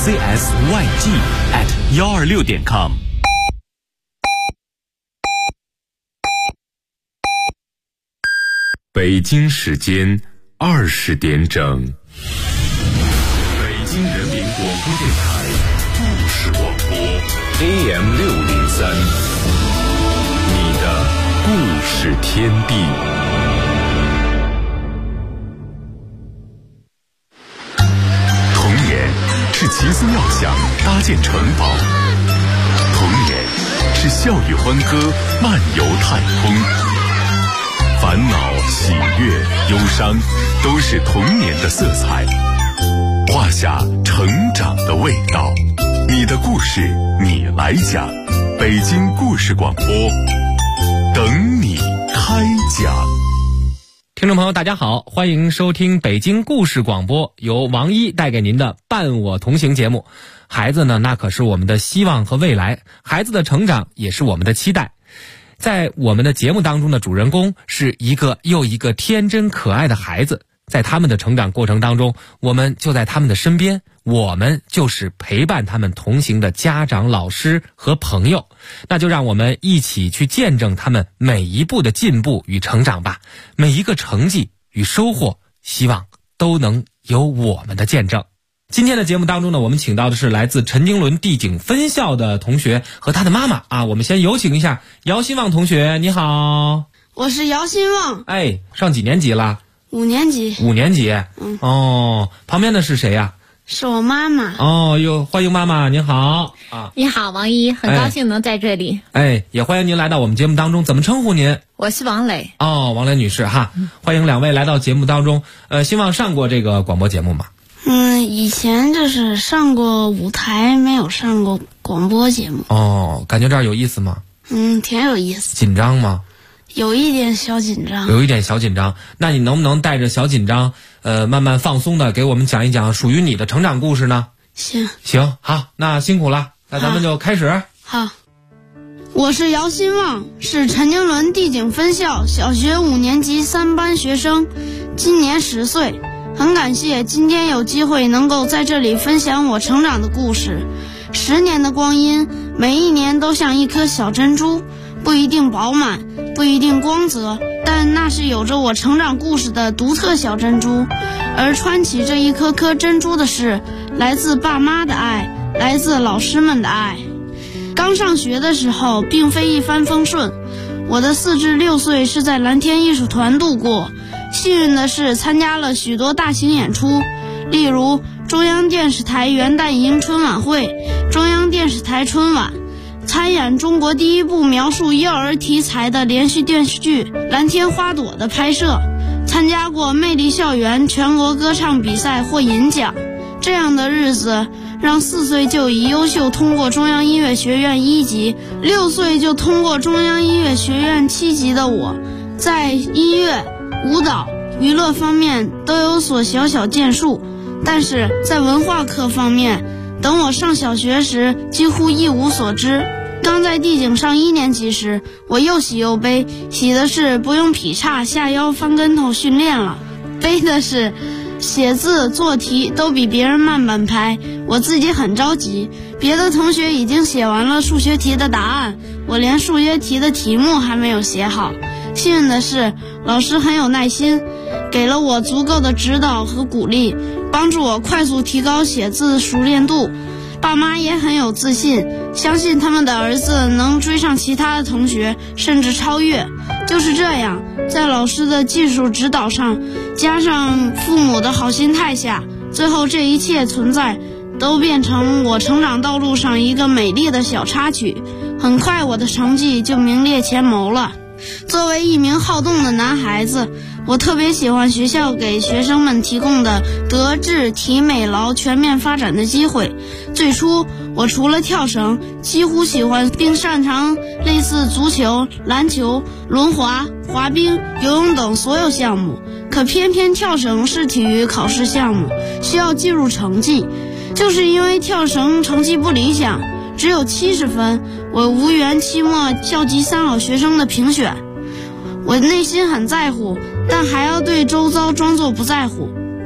CSYG@126.com。北京时间20点整，北京人民广播电台故事广播 AM603，你的故事天地。童年是奇思妙想搭建城堡，童年是笑语欢歌漫游太空。烦恼、喜悦、忧伤，都是童年的色彩，画下成长的味道。你的故事，你来讲。北京故事广播，等你开讲。 听众朋友大家好，欢迎收听北京故事广播，由王一带给您的伴我同行节目。孩子呢，那可是我们的希望和未来，孩子的成长也是我们的期待。在我们的节目当中的主人公是一个又一个天真可爱的孩子，在他们的成长过程当中，我们就在他们的身边，我们就是陪伴他们同行的家长、老师和朋友。那就让我们一起去见证他们每一步的进步与成长吧，每一个成绩与收获，希望都能有我们的见证。今天的节目当中呢，我们请到的是来自陈经纶地景分校的同学和他的妈妈啊。我们先有请一下姚新旺同学，你好。 我是姚新旺。 哎，上几年级了 ？5年级。 5年级。哦，旁边的是谁呀？ 是我妈妈。 哦，欢迎妈妈，您好啊。 你好，王一，很高兴能在这里。 哎，也欢迎您来到我们节目当中，怎么称呼您？ 我是王磊。 哦，王磊女士哈，欢迎两位来到节目当中。希望上过这个广播节目吗？ 以前就是上过舞台，没有上过广播节目。 哦，感觉这儿有意思吗？ 挺有意思。 紧张吗？ 有一点小紧张。 有一点小紧张。那你能不能带着小紧张，慢慢放松的给我们讲一讲属于你的成长故事呢？行，好，那辛苦了，那咱们就开始。 好。我是姚新旺，是陈经纶地景分校小学5年级3班学生，今年10岁。很感谢今天有机会能够在这里分享我成长的故事。10年的光阴，每一年都像一颗小珍珠，不一定饱满，不一定光泽，但那是有着我成长故事的独特小珍珠。而穿起这一颗颗珍珠的是来自爸妈的爱，来自老师们的爱。刚上学的时候并非一帆风顺，我的4至6岁是在蓝天艺术团度过。幸运的是参加了许多大型演出，例如中央电视台元旦迎春晚会、中央电视台春晚，参演中国第一部描述幼儿题材的连续电视剧《蓝天花朵》的拍摄，参加过魅力校园全国歌唱比赛获银奖。这样的日子让4岁就以优秀通过中央音乐学院1级，6岁就通过中央音乐学院7级的我，在音乐、舞蹈、娱乐方面都有所小小建树，但是在文化课方面，等我上小学时几乎一无所知。刚在地景上1年级时，我又喜又悲，喜的是不用劈叉下腰翻跟头训练了，悲的是写字做题都比别人慢半拍，我自己很着急。别的同学已经写完了数学题的答案，我连数学题的题目还没有写好。幸运的是，老师很有耐心，给了我足够的指导和鼓励，帮助我快速提高写字熟练度。爸妈也很有自信，相信他们的儿子能追上其他的同学，甚至超越。就是这样，在老师的技术指导上，加上父母的好心态下，最后这一切存在都变成我成长道路上一个美丽的小插曲。很快我的成绩就名列前茅了。作为一名好动的男孩子，我特别喜欢学校给学生们提供的德智体美劳全面发展的机会。最初我除了跳绳，几乎喜欢并擅长类似足球、篮球、轮滑、滑冰、游泳等所有项目，可偏偏跳绳是体育考试项目，需要计入成绩。就是因为跳绳成绩不理想，只有70分，我无缘期末校级3好学生的评选。我内心很在乎，但还要对周遭装作不在乎。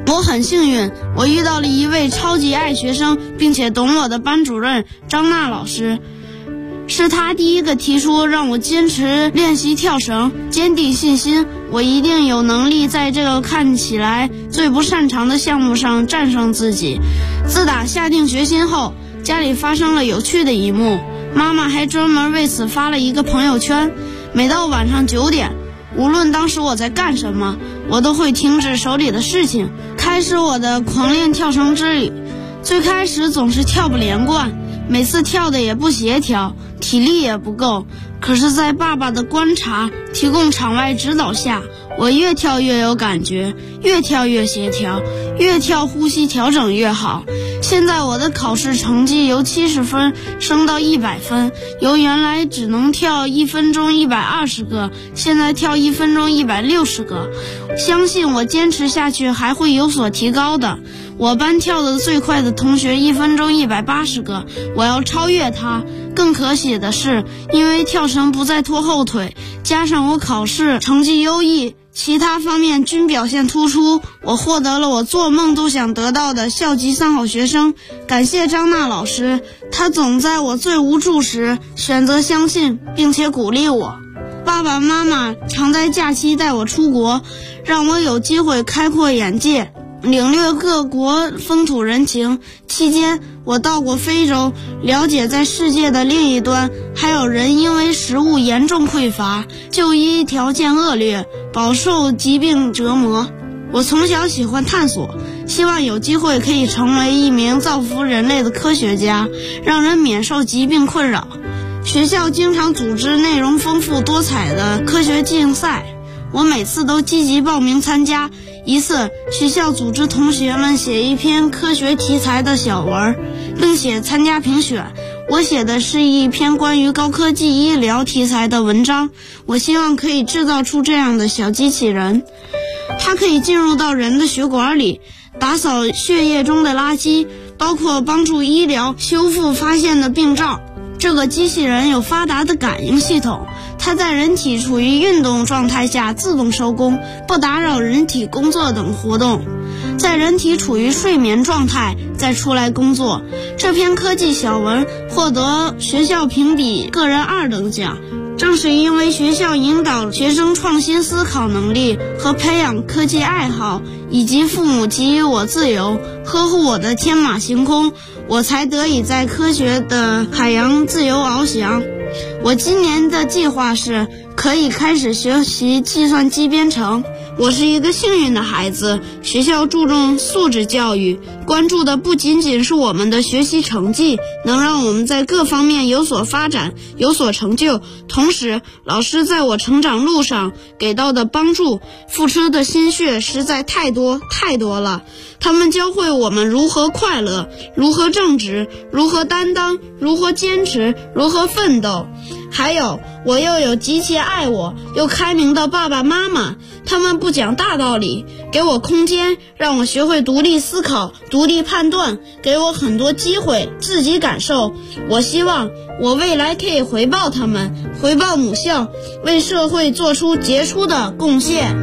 我很幸运，我遇到了一位超级爱学生并且懂我的班主任张娜老师。是他第一个提出让我坚持练习跳绳，坚定信心，我一定有能力在这个看起来最不擅长的项目上战胜自己。自打下定决心后，家里发生了有趣的一幕，妈妈还专门为此发了一个朋友圈。每到晚上9点，无论当时我在干什么，我都会停止手里的事情，开始我的狂练跳绳之旅。最开始总是跳不连贯，每次跳的也不协调，体力也不够。可是在爸爸的观察、提供场外指导下，我越跳越有感觉，越跳越协调，越跳呼吸调整越好。现在我的考试成绩由70分升到100分，由原来只能跳1分钟120个，现在跳1分钟160个。相信我坚持下去还会有所提高的。我班跳得最快的同学1分钟180个，我要超越他。更可喜的是，因为跳绳不再拖后腿，加上我考试成绩优异，其他方面均表现突出，我获得了我做梦都想得到的校级3好学生。感谢张娜老师，她总在我最无助时选择相信并且鼓励我。爸爸妈妈常在假期带我出国，让我有机会开阔眼界，领略各国风土人情。期间我到过非洲，了解在世界的另一端还有人因为食物严重匮乏，就医条件恶劣，饱受疾病折磨。我从小喜欢探索，希望有机会可以成为一名造福人类的科学家，让人免受疾病困扰。学校经常组织内容丰富多彩的科学竞赛，我每次都积极报名参加。一次，学校组织同学们写一篇科学题材的小文，并且参加评选。我写的是一篇关于高科技医疗题材的文章，我希望可以制造出这样的小机器人，它可以进入到人的血管里，打扫血液中的垃圾，包括帮助医疗修复发现的病灶。这个机器人有发达的感应系统，它在人体处于运动状态下自动收工，不打扰人体工作等活动，在人体处于睡眠状态再出来工作。这篇科技小文获得学校评比个人2等奖。正是因为学校引导学生创新思考能力和培养科技爱好，以及父母给予我自由，呵护我的天马行空，我才得以在科学的海洋自由翱翔。我今年的计划是可以开始学习计算机编程。我是一个幸运的孩子，学校注重素质教育，关注的不仅仅是我们的学习成绩，能让我们在各方面有所发展，有所成就。同时，老师在我成长路上给到的帮助，付出的心血实在太多了。他们教会我们如何快乐，如何正直，如何担当，如何坚持，如何奋斗。还有，我又有极其爱我又开明的爸爸妈妈，他们不讲大道理，给我空间，让我学会独立思考，独立判断，给我很多机会自己感受。我希望我未来可以回报他们，回报母校，为社会做出杰出的贡献。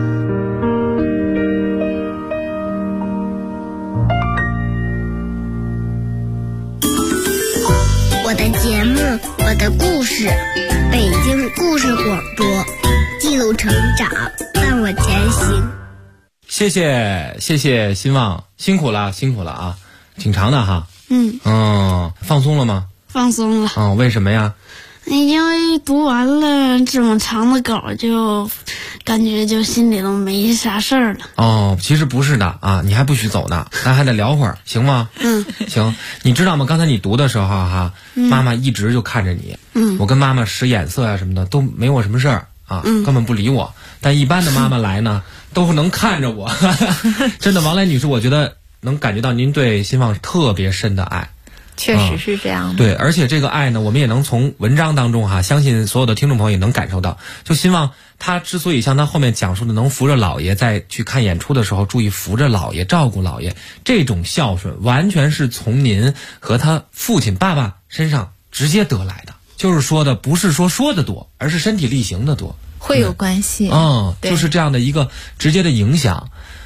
我的节目，我的故事，北京故事广播，记录成长，伴我前行。 谢谢新旺，辛苦了啊，挺长的哈。放松了吗？ 放松了。 为什么呀？ 因为读完了这么长的稿，就感觉就心里都没啥事儿了。 其实不是的啊，你还不许走呢，咱还得聊会儿，行吗？行。你知道吗？刚才你读的时候哈，妈妈一直就看着你。我跟妈妈使眼色啊什么的都没我什么事儿啊，根本不理我。但一般的妈妈来呢，都能看着我。真的，王来女士，我觉得能感觉到您对新旺特别深的爱。 确实是这样的。 对，而且这个爱呢，我们也能从文章当中相信所有的听众朋友也能感受到。就新旺他之所以像他后面讲述的，能扶着老爷在去看演出的时候注意扶着老爷，照顾老爷，这种孝顺完全是从您和他父亲爸爸身上直接得来的。就是说的不是说的多，而是身体力行的多， 会有关系。 就是这样的一个直接的影响。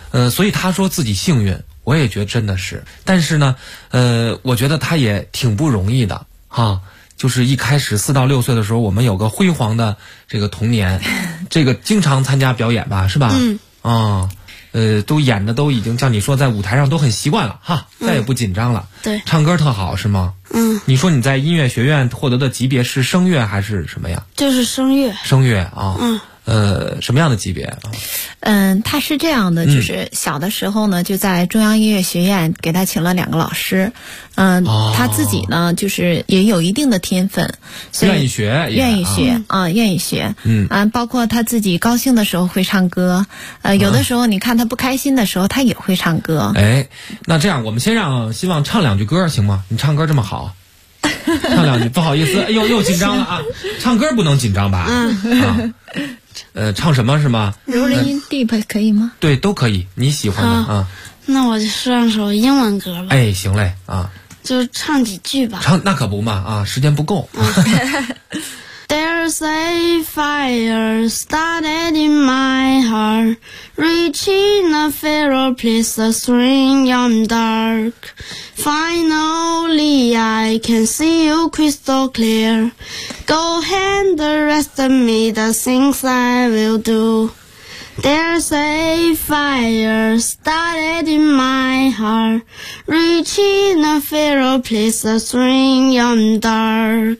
所以他说自己幸运，我也觉得真的是。但是呢，我觉得他也挺不容易的哈。就是一开始4到6岁的时候，我们有个辉煌的这个童年，这个经常参加表演吧，是吧？都演的都已经像你说在舞台上都很习惯了哈，再也不紧张了。 对， 唱歌特好是吗？你说你在音乐学院获得的级别是声乐还是什么呀？ 就是声乐。 声乐啊。什么样的级别啊？ 他是这样的，就是小的时候呢，就在中央音乐学院给他请了2个老师。他自己呢，就是也有一定的天分，所以愿意学。 愿意学。包括他自己高兴的时候会唱歌，有的时候你看他不开心的时候，他也会唱歌。 哎，那这样我们先让希望唱2句歌行吗？你唱歌这么好。唱2句，不好意思，又紧张了啊！唱歌不能紧张吧？唱什么是吗？ 柔人音 deep 可以吗？ 对，都可以，你喜欢的啊。 那我就唱首英文歌吧。 哎，行嘞啊， 就唱几句吧。 唱那可不嘛啊，时间不够。 There's a fire started in my heart, reaching a fairer place, a spring young dark. Finally I can see you crystal clear. Go ahead, the rest of me, the things I will do. There's a fire started in my heart, reaching a fairer place, a spring young dark.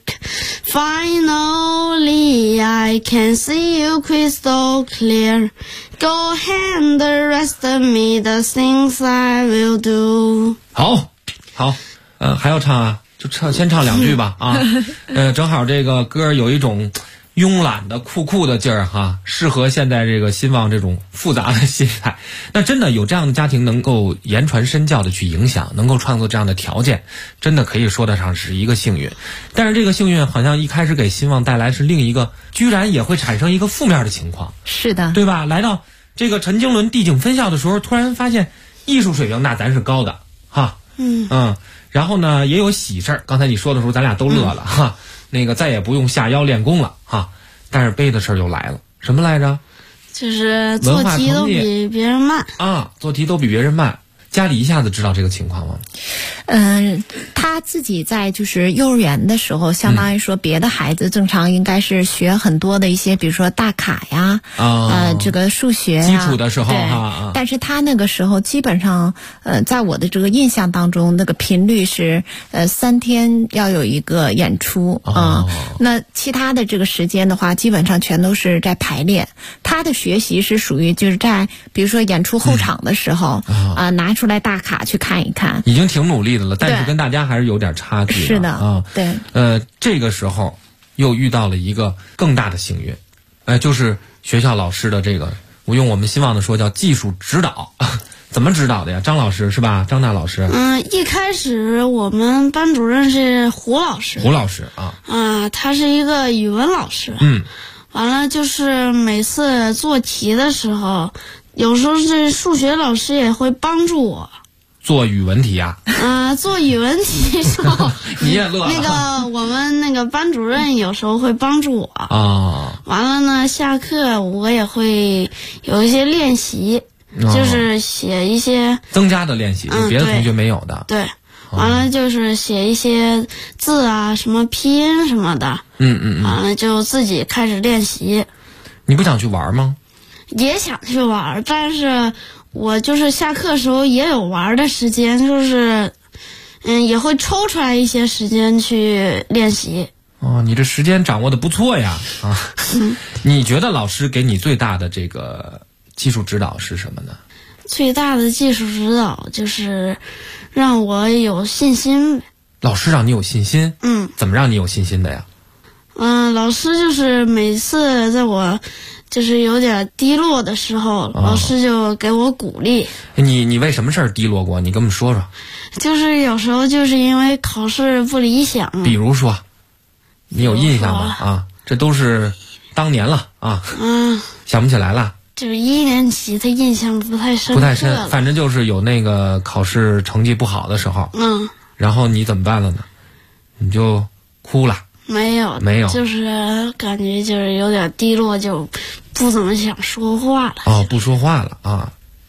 Finally I can see you crystal clear. Go ahead, the rest of me, the things I will do. 好，还要唱啊？就先唱2句吧啊。正好这个歌有一种慵懒的酷的劲儿哈，适合现在这个兴旺这种复杂的心态。那真的有这样的家庭能够言传身教的去影响，能够创作这样的条件，真的可以说得上是一个幸运。但是这个幸运好像一开始给兴旺带来是另一个，居然也会产生一个负面的情况。 是的， 对吧？来到这个陈经纶地景分校的时候，突然发现艺术水平那咱是高的哈。然后呢也有喜事儿，刚才你说的时候咱俩都乐了哈。那个再也不用下腰练功了哈，但是悲的事儿又来了，什么来着？ 就是做题都比别人慢啊，做题都比别人慢。家里一下子知道这个情况吗？ 他自己在就是幼儿园的时候，相当于说别的孩子正常应该是学很多的一些，比如说大卡呀，这个数学呀， 基础的时候哈。 但是他那个时候基本上，在我的这个印象当中，那个频率是3天要有一个演出啊。那其他的这个时间的话，基本上全都是在排练。他的学习是属于就是在比如说演出后场的时候拿出来大卡去看一看， 已经挺努力的了，但是跟大家还是有点差距。 是的啊，对。 这个时候又遇到了一个更大的幸运，就是学校老师的这个，我用我们兴旺的说叫技术指导。怎么指导的呀？张老师是吧？张大老师。 一开始我们班主任是胡老师。 胡老师啊。 他是一个语文老师。完了就是每次做题的时候，有时候这数学老师也会帮助我。 做语文题呀？ 做语文题的时候你也乐了。 那个我们那个班主任有时候会帮助我啊。完了呢，下课我也会有一些练习，就是写一些增加的练习，就别的同学没有的。 对。完了就是写一些字啊，什么拼音什么的。完了就自己开始练习。 你不想去玩吗？ 也想去玩，但是我就是下课时候也有玩的时间，就是也会抽出来一些时间去练习。 你这时间掌握的不错呀啊！你觉得老师给你最大的这个技术指导是什么呢？ 最大的技术指导就是让我有信心。 老师让你有信心？怎么让你有信心的呀？ 老师就是每次在我就是有点低落的时候，老师就给我鼓励。 你为什么事儿低落过？你跟我们说说。 就是有时候就是因为考试不理想。 比如说，你有印象吗？这都是当年了啊。想不起来了。 就是1年级，他印象不太深。 反正就是有那个考试成绩不好的时候。然后你怎么办了呢？你就哭了。没有， 就是感觉就是有点低落，就不怎么想说话了。 不说话了啊。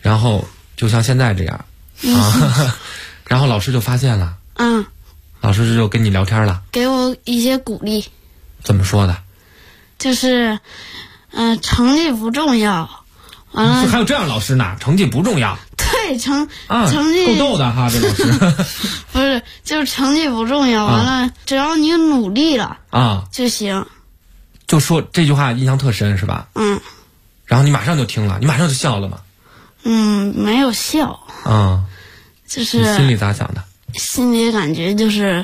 然后就像现在这样啊，然后老师就发现了，老师就跟你聊天了， 给我一些鼓励。 怎么说的？ 就是成绩不重要，完了还有这样老师呢？成绩不重要？ 对，成绩够逗的哈，这老师不是，就是成绩不重要，完了只要你努力了就行。 就说这句话印象特深是吧？然后你马上就听了，你马上就笑了吗？ 没有笑。就是你心里咋想的？ 心里感觉就是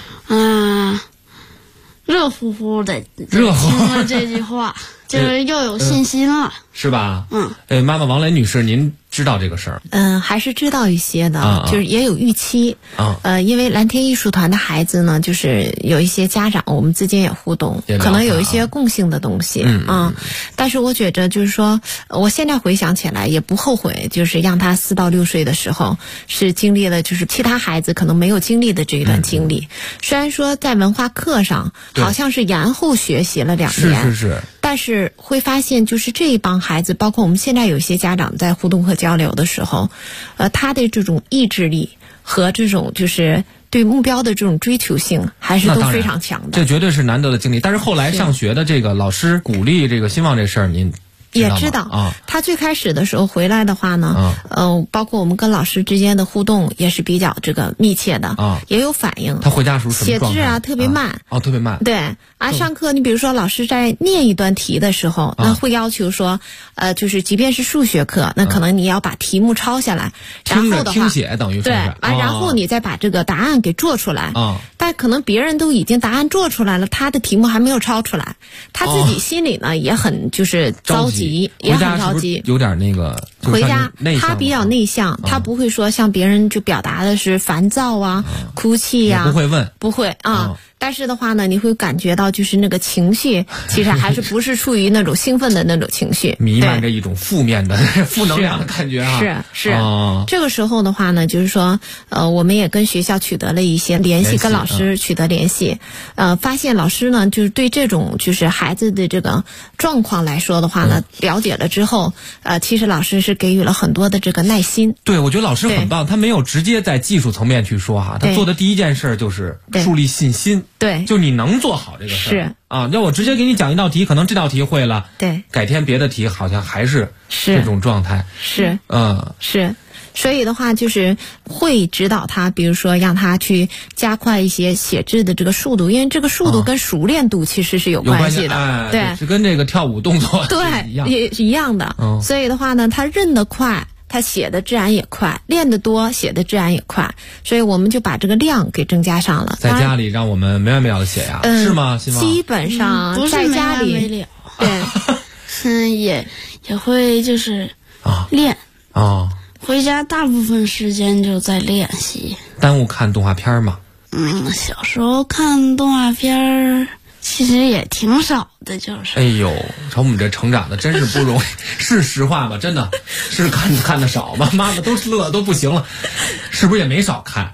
热乎乎的听了这句话，就是又有信心了， 是吧？妈妈王雷女士，您知道这个事儿？ 还是知道一些的，就是也有预期。因为蓝天艺术团的孩子呢，就是有一些家长，我们之间也互动，可能有一些共性的东西但是我觉着就是说，我现在回想起来也不后悔，就是让他4到6岁的时候是经历了就是其他孩子可能没有经历的这一段经历。虽然说在文化课上好像是延后学习了2年， 是。 但是会发现，就是这一帮孩子，包括我们现在有些家长在互动和交流的时候，他的这种意志力和这种就是对目标的这种追求性，还是都非常强的。 这绝对是难得的经历。但是后来上学的这个老师鼓励这个希望这事儿，您也知道他最开始的时候回来的话呢，包括我们跟老师之间的互动也是比较这个密切的也有反应。 他回家时候什么状态？ 写字特别慢特别慢。 对上课你比如说老师在念一段题的时候，那会要求说就是即便是数学课，那可能你要把题目抄下来，然后的话听写等于对然后你再把这个答案给做出来但可能别人都已经答案做出来了，他的题目还没有抄出来，他自己心里呢也很就是着急，也很着急， 有点那个。 回家他比较内向，他不会说像别人就表达的是烦躁哭泣不会问， 不会但是的话呢，你会感觉到就是那个情绪其实还是不是处于那种兴奋的那种情绪， 弥漫着一种负面的负能量的感觉是这个时候的话呢，就是说我们也跟学校取得了一些联系，跟老师取得联系发现老师呢就是对这种就是孩子的这个状况来说的话呢了解了之后其实老师是给予了很多的这个耐心。 对，我觉得老师很棒，他没有直接在技术层面去说他做的第一件事就是树立信心。 对， 就你能做好这个事是要我直接给你讲一道题，可能这道题会了， 对， 改天别的题好像还是这种状态， 是所以的话就是会指导他，比如说让他去加快一些写字的这个速度，因为这个速度跟熟练度其实是有关系的，对， 是跟这个跳舞动作对也是一样的所以的话呢，他认得快，他写的自然也快，练得多写的自然也快，所以我们就把这个量给增加上了。 在家里让我们没完没了的写呀是吗？ 基本上在家里对也会就是练回家大部分时间就在练习。 耽误看动画片吗？ 小时候看动画片其实也挺少的，就是哎呦，瞅我们这成长的真是不容易是实话吗？真的是看的少吗？妈妈都乐都不行了，是不是也没少看？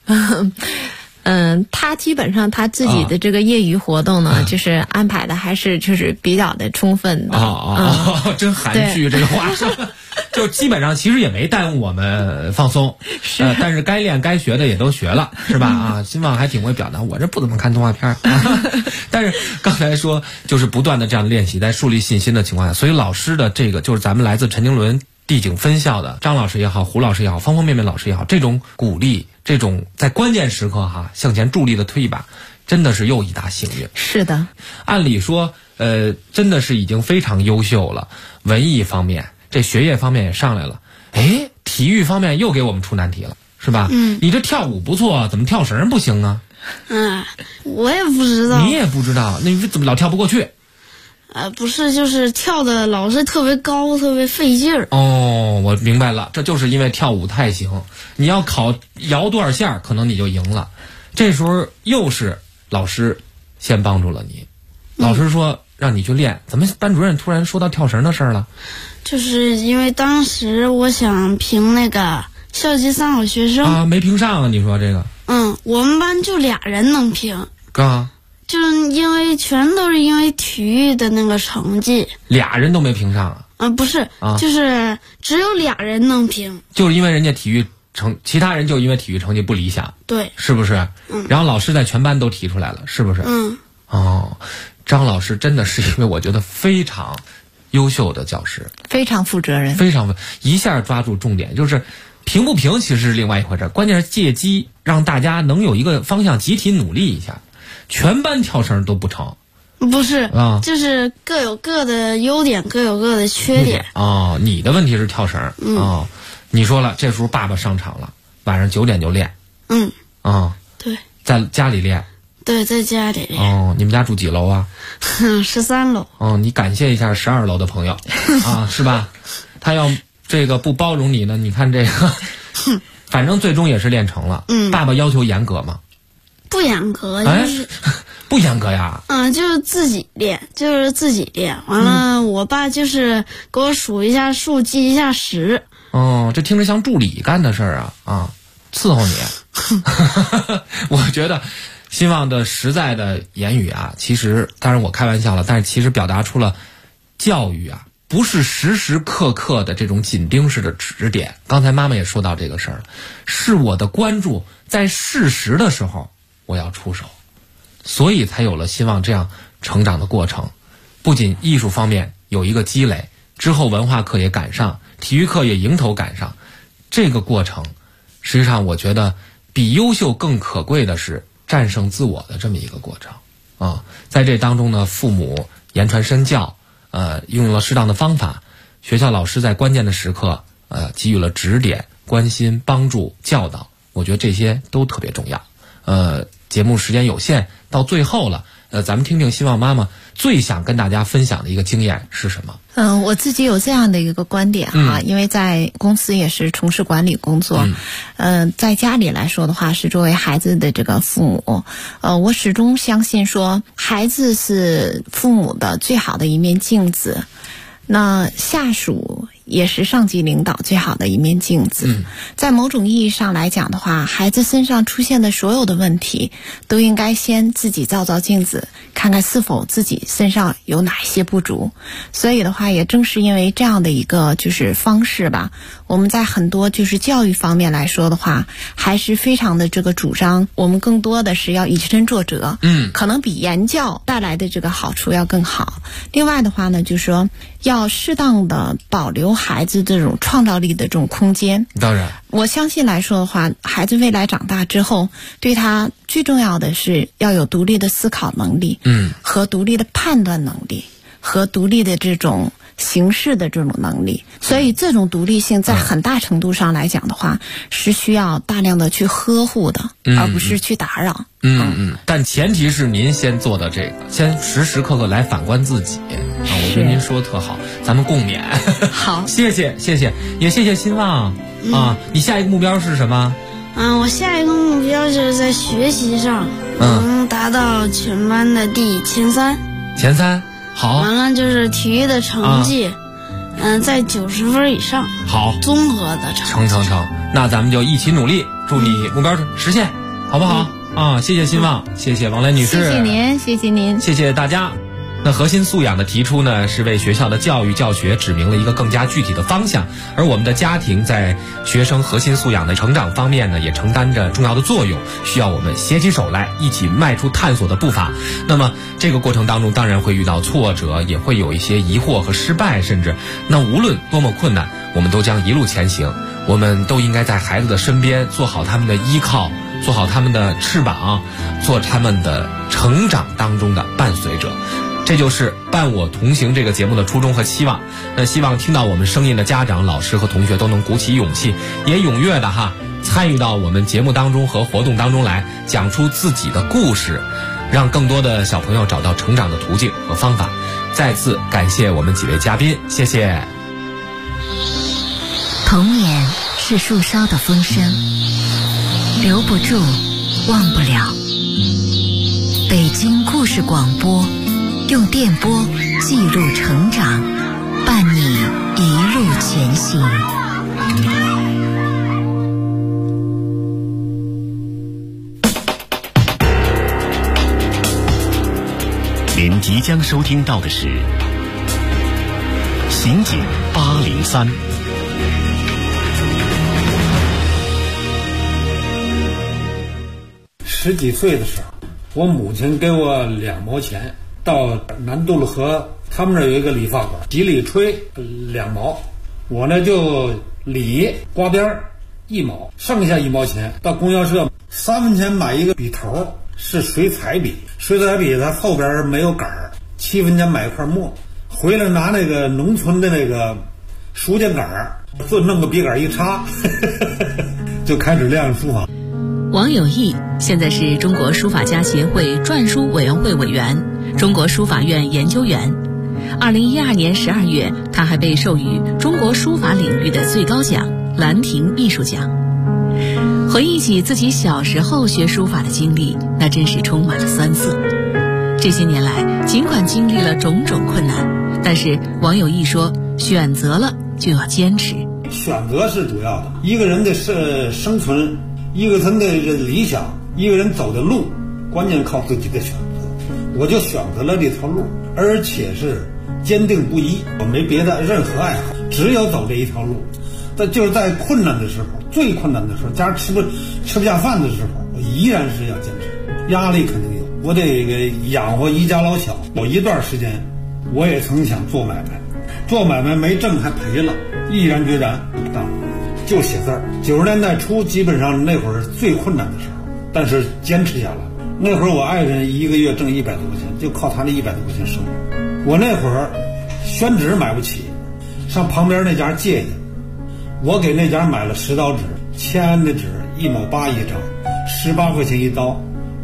他基本上他自己的这个业余活动呢，就是安排的还是就是比较的充分的。 真含蓄这个话说，就基本上其实也没耽误我们放松，但是该练该学的也都学了，是吧？希望还挺会表达，我这不怎么看动画片但是刚才说就是不断的这样练习，在树立信心的情况下，所以老师的这个就是咱们来自陈经纶地景分校的张老师也好，胡老师也好，方方面面老师也好，这种鼓励，这种在关键时刻向前助力的推一把，真的是又一大幸运。 是的， 按理说真的是已经非常优秀了，文艺方面这学业方面也上来了，体育方面又给我们出难题了，是吧？你这跳舞不错，怎么跳绳不行啊？ 我也不知道。 你也不知道，那你怎么老跳不过去？ 不是，就是跳的老是特别高，特别费劲儿。 我明白了，这就是因为跳舞太行，你要摇多少下，可能你就赢了。这时候又是老师先帮助了你，老师说让你去练，怎么班主任突然说到跳绳的事儿了？ 就是因为当时我想评那个校级3好学生没评上你说这个？ 我们班就俩人能评。就是因为全都是因为体育的那个成绩， 俩人都没评上不是，就是只有俩人能评， 就是因为人家其他人就因为体育成绩不理想， 对， 是不是？然后老师在全班都提出来了，是不是？张老师真的是因为我觉得非常优秀的教师， 非常负责任， 非常一下抓住重点，就是评不评其实是另外一回事，关键是借机让大家能有一个方向集体努力一下，全班跳绳都不成。 不是就是各有各的优点，各有各的缺点。 你的问题是跳绳。你说了，这时候爸爸上场了，晚上9点就练。 对， 在家里练。 对，在家里练。 你们家住几楼啊 ？13楼。 你感谢一下12楼的朋友是吧？他要这个不包容你呢，你看这个，反正最终也是练成了。爸爸要求严格吗？ 不严格，就是不严格呀。 就是自己练，完了，我爸就是给我数一下数，记一下时。 这听着像助理干的事儿伺候你。我觉得希望的实在的言语其实当然我开玩笑了，但是其实表达出了教育不是时时刻刻的这种紧盯式的指点。刚才妈妈也说到这个事儿了，是我的关注在适时的时候我要出手，所以才有了希望这样成长的过程。不仅艺术方面有一个积累，之后文化课也赶上，体育课也迎头赶上，这个过程实际上我觉得比优秀更可贵的是战胜自我的这么一个过程在这当中呢，父母言传身教，用了适当的方法，学校老师在关键的时刻给予了指点、关心、帮助、教导，我觉得这些都特别重要。节目时间有限，到最后了，咱们听听希望妈妈最想跟大家分享的一个经验是什么？ 我自己有这样的一个观点因为在公司也是从事管理工作，在家里来说的话，是作为孩子的这个父母，我始终相信说，孩子是父母的最好的一面镜子，那下属也是上级领导最好的一面镜子。在某种意义上来讲的话，孩子身上出现的所有的问题都应该先自己照照镜子，看看是否自己身上有哪一些不足。所以的话，也正是因为这样的一个就是方式吧，我们在很多就是教育方面来说的话，还是非常的这个主张，我们更多的是要以身作则，可能比言教带来的这个好处要更好。另外的话呢，就是说要适当的保留孩子这种创造力的这种空间。 当然， 我相信来说的话，孩子未来长大之后，对他最重要的是要有独立的思考能力，和独立的判断能力，和独立的这种行事的这种能力。所以这种独立性在很大程度上来讲的话，是需要大量的去呵护的，而不是去打扰。 但前提是您先做的这个，先时时刻刻来反观自己我觉得您说的特好，咱们共勉。 好， 谢谢，也谢谢新望你下一个目标是什么？ 我下一个目标就是在学习上能达到全班的前三。好。完了就是体育的成绩在90分以上。好，综合的成绩。 成，那咱们就一起努力，祝你目标实现，好不好？谢谢新望，谢谢王兰女士， 谢谢您， 谢谢大家。那核心素养的提出呢，是为学校的教育教学指明了一个更加具体的方向，而我们的家庭在学生核心素养的成长方面呢，也承担着重要的作用，需要我们携起手来，一起迈出探索的步伐。那么这个过程当中当然会遇到挫折，也会有一些疑惑和失败，甚至那无论多么困难，我们都将一路前行。我们都应该在孩子的身边，做好他们的依靠，做好他们的翅膀，做他们的成长当中的伴随者。这就是伴我同行这个节目的初衷和期望。那希望听到我们声音的家长、老师和同学都能鼓起勇气，也踊跃的参与到我们节目当中和活动当中来，讲出自己的故事，让更多的小朋友找到成长的途径和方法。再次感谢我们几位嘉宾，谢谢。 童年是树梢的风声，留不住，忘不了。北京故事广播，用电波记录成长，伴你一路前行。 您即将收听到的是刑警803。 10几岁的时候，我母亲给我2毛钱，到南渡了河，他们那有一个理发馆，几里吹2毛，我呢就理刮边1毛，剩下1毛钱到供销社3分钱买一个笔头，是水彩笔，水彩笔它后边没有杆儿，7分钱买一块墨，回来拿那个农村的那个书签杆儿，就弄个笔杆一插就开始练书法。 王有义现在是中国书法家协会篆书委员会委员、中国书法院研究员。2012年12月，他还被授予中国书法领域的最高奖兰亭艺术奖。回忆起自己小时候学书法的经历，那真是充满了酸涩。这些年来，尽管经历了种种困难，但是王有义说，选择了就要坚持。 选择是主要的，一个人的生存，一个人的理想，一个人走的路，关键靠自己的选择。我就选择了这条路，而且是坚定不移，我没别的任何爱好，只有走这一条路。但就是在困难的时候，最困难的时候，家吃不下饭的时候，我依然是要坚持。压力肯定有，我得养活一家老小。有一段时间，我也曾想做买卖，做买卖没挣还赔了，毅然决然不当，就写字儿。90年代初，基本上那会儿最困难的时候，但是坚持下来。那会儿我爱人1个月挣100多块钱，就靠他那100多块钱生活。我那会儿宣纸买不起，上旁边那家借去，我给那家买了10刀纸，签的纸1毛8一张，18块钱一刀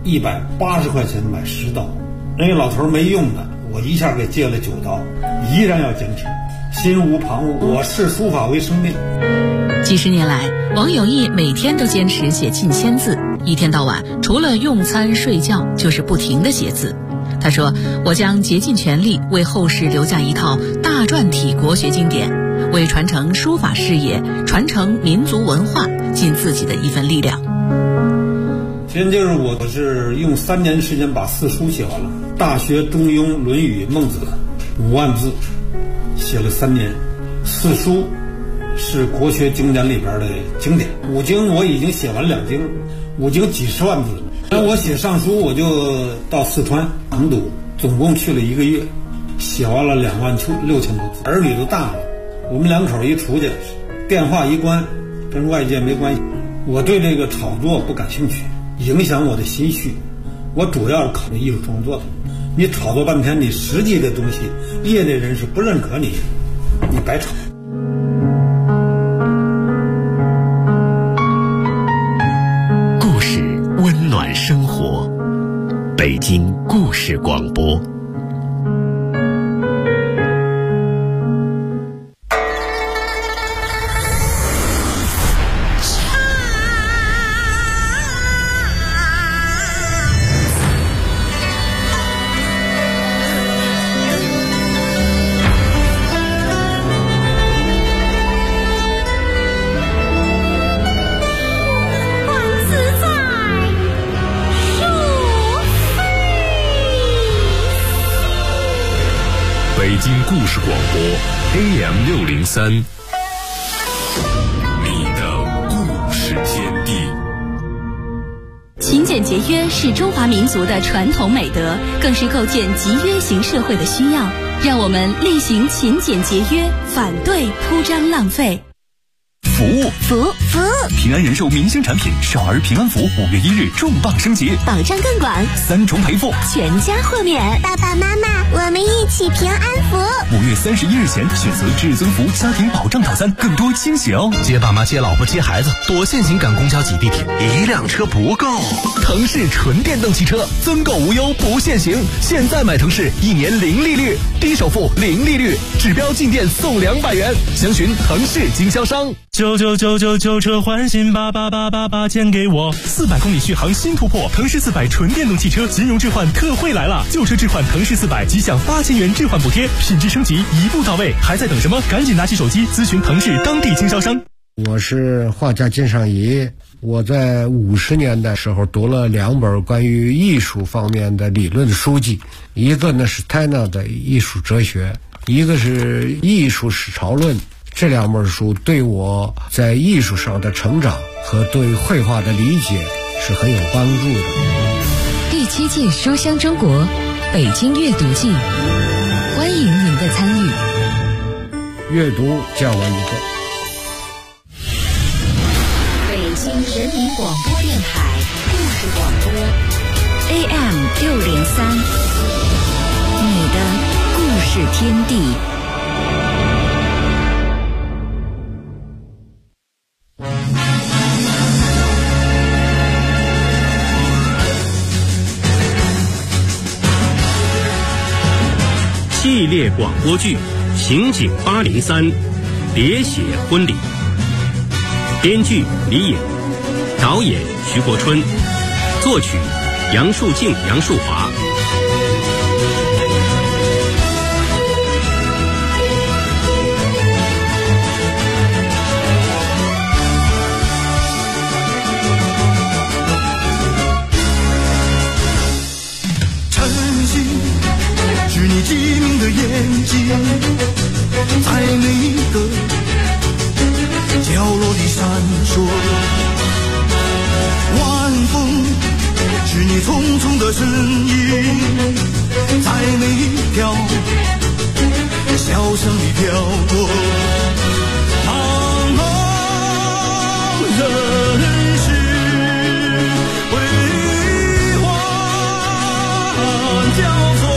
，180块钱买10刀。那个老头没用的，我一下给借了9刀，依然要坚持，心无旁骛，我视书法为生命。 几十年来，王有义每天都坚持写近1000字，一天到晚除了用餐睡觉就是不停地写字。他说，我将竭尽全力为后世留下一套大篆体国学经典，为传承书法事业、传承民族文化尽自己的一份力量。 其实就是我是用3年时间把4书写完了，《大学》《中庸》《论语》《孟子》5万字，写了3年。4书是国学经典里边的经典，5经我已经写完2经，5经几十万字。那我写上书，我就到四川成都，总共去了1个月，写完了26000多字。儿女都大了，我们2口一出去，电话一关，跟外界没关系。我对这个炒作不感兴趣，影响我的心绪。我主要是考虑艺术创作的。你炒作半天，你实际的东西，业内人士不认可你，你白炒。 故事温暖生活，北京故事广播。北京故事广播 AM603，你的故事天地。 勤俭节约是中华民族的传统美德，更是构建集约型社会的需要。让我们厉行勤俭节约，反对铺张浪费。 服务，平安人寿明星产品少儿平安服5月1日重磅升级， 保障更广 ，3重赔付， 全家豁免。爸爸妈妈，我们一起平安福。 5月31日前选择至尊福家庭保障套餐，更多惊喜哦！ 接爸妈、接老婆、接孩子，躲现行赶公交挤地铁，1辆车不够。 腾势纯电动汽车，增购无忧不限行，现在买腾势1年0利率，低首付0利率，指标进店送200元，详询腾势经销商。 999旧车换新，8888钱给我，400公里续航新突破，腾势400纯电动汽车金融置换特惠来了，旧车置换腾势400即享8000元置换补贴，品质升级一步到位，还在等什么？赶紧拿起手机咨询腾势当地经销商。 我是画家金尚仪，我在50年的时候读了2本关于艺术方面的理论书籍，一个呢是泰纳的艺术哲学， 一个是《艺术史潮论》，这2本书对我在艺术上的成长和对绘画的理解是很有帮助的。 第7届书香中国北京阅读季，欢迎您的参与。 阅读叫我一个。 北京人民广播电台故事广播 AM603，你的故事天地。 系列广播剧《刑警803》，喋血婚礼。编剧李颖，导演徐国春，作曲杨树静、杨树华。 是你机敏的眼睛，在每一个角落里闪烁。晚风是你匆匆的身影，在每一条小巷里飘过。茫茫人世辉煌交错，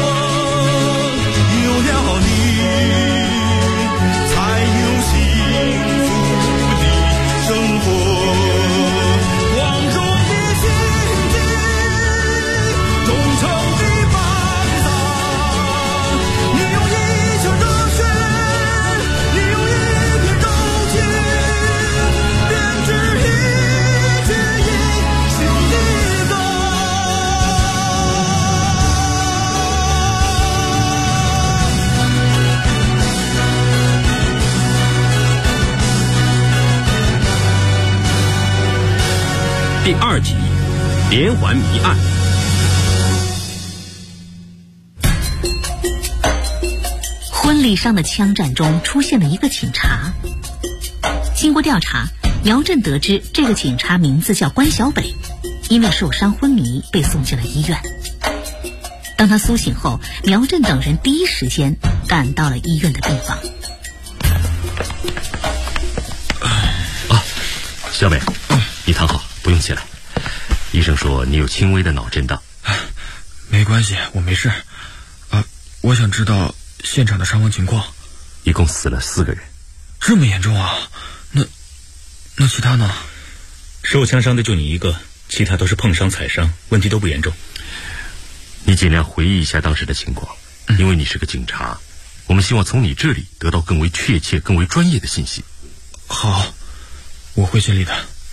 第2集连环谜案。 婚礼上的枪战中出现了一个警察。经过调查，苗振得知这个警察名字叫关小北，因为受伤昏迷被送进了医院。当他苏醒后，苗振等人第一时间赶到了医院的病房。 小北，你躺好，不用起来。医生说你有轻微的脑震荡。 没关系，我没事。我想知道现场的伤亡情况。 一共死了4个人。 这么严重啊？那其他呢？ 受枪伤的就你一个，其他都是碰伤踩伤，问题都不严重。 你尽量回忆一下当时的情况，因为你是个警察，我们希望从你这里得到更为确切、更为专业的信息。 好，我会尽力的。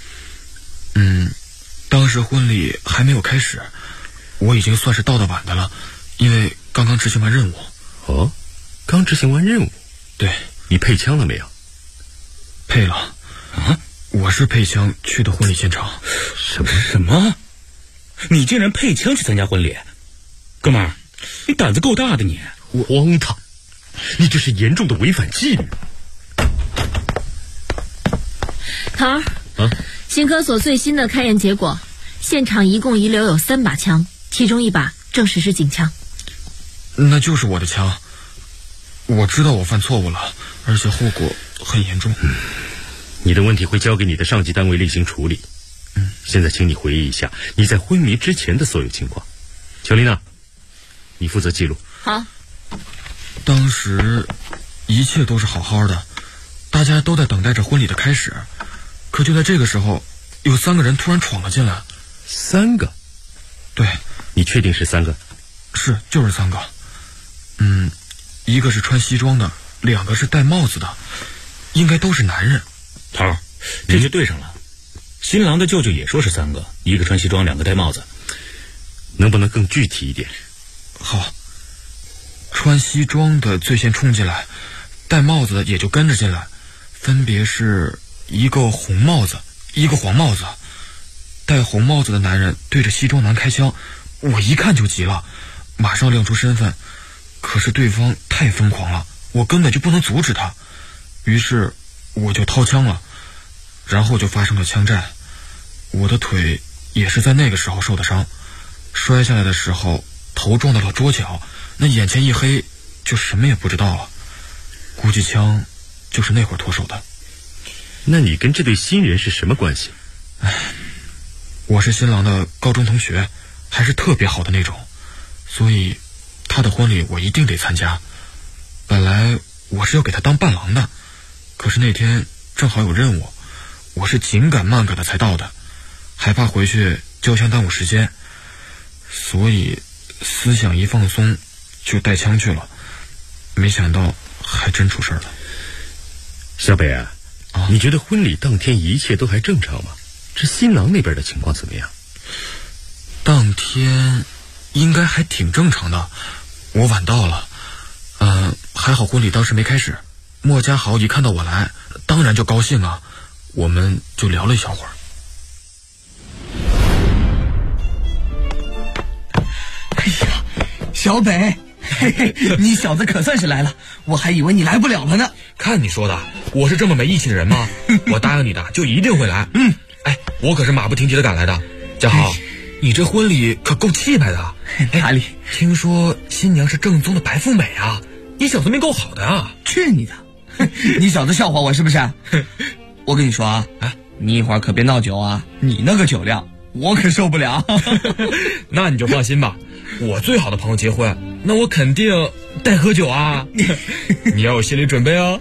当时婚礼还没有开始，我已经算是到得晚的了，因为刚刚执行完任务。 哦，刚执行完任务？ 对。 你配枪了没有？ 配了。啊？我是配枪去的婚礼现场。 什么？你竟然配枪去参加婚礼？哥们儿，你胆子够大的你！ 荒唐！你这是严重的违反纪律。 桃儿，刑科所最新的勘验结果，现场一共遗留有3把枪，其中1把证实是警枪。 那就是我的枪。我知道我犯错误了，而且后果很严重。 你的问题会交给你的上级单位例行处理。现在请你回忆一下你在昏迷之前的所有情况。乔丽娜，你负责记录。 好。 当时一切都是好好的，大家都在等待着婚礼的开始。可就在这个时候，有3个人突然闯了进来。 3个？ 对。 你确定是3个？ 是，就是3个。一个是穿西装的，2个是戴帽子的，应该都是男人。 头儿，这就对上了。新郎的舅舅也说是3个，一个穿西装，2个戴帽子。 能不能更具体一点？ 好。穿西装的最先冲进来，戴帽子的也就跟着进来，分别是一个红帽子，一个黄帽子。戴红帽子的男人对着西装男开枪，我一看就急了，马上亮出身份。 可是对方太疯狂了，我根本就不能阻止他，于是我就掏枪了，然后就发生了枪战。我的腿也是在那个时候受的伤，摔下来的时候头撞到了桌角，那眼前一黑，就什么也不知道了。估计枪就是那会儿脱手的。 那你跟这对新人是什么关系？ 我是新郎的高中同学，还是特别好的那种，所以他的婚礼我一定得参加。本来我是要给他当伴郎的，可是那天正好有任务，我是紧赶慢赶的才到的，害怕回去交枪耽误时间，所以思想一放松就带枪去了，没想到还真出事了。 小北啊，你觉得婚礼当天一切都还正常吗？这新郎那边的情况怎么样？ 当天应该还挺正常的，我晚到了，还好婚礼当时没开始。莫家豪一看到我来，当然就高兴啊，我们就聊了一小会儿。 哎呀，小北，嘿嘿，你小子可算是来了，我还以为你来不了了呢。 看你说的，我是这么没义气的人吗？我答应你的就一定会来。哎，我可是马不停蹄的赶来的。家豪，你这婚礼可够气派的。 哪里？ 听说新娘是正宗的白富美啊，你小子命够好的啊。 去你的！你小子笑话我是不是？我跟你说啊，你一会儿可别闹酒啊，你那个酒量我可受不了。 那你就放心吧，我最好的朋友结婚，那我肯定带喝酒啊。你要有心理准备哦。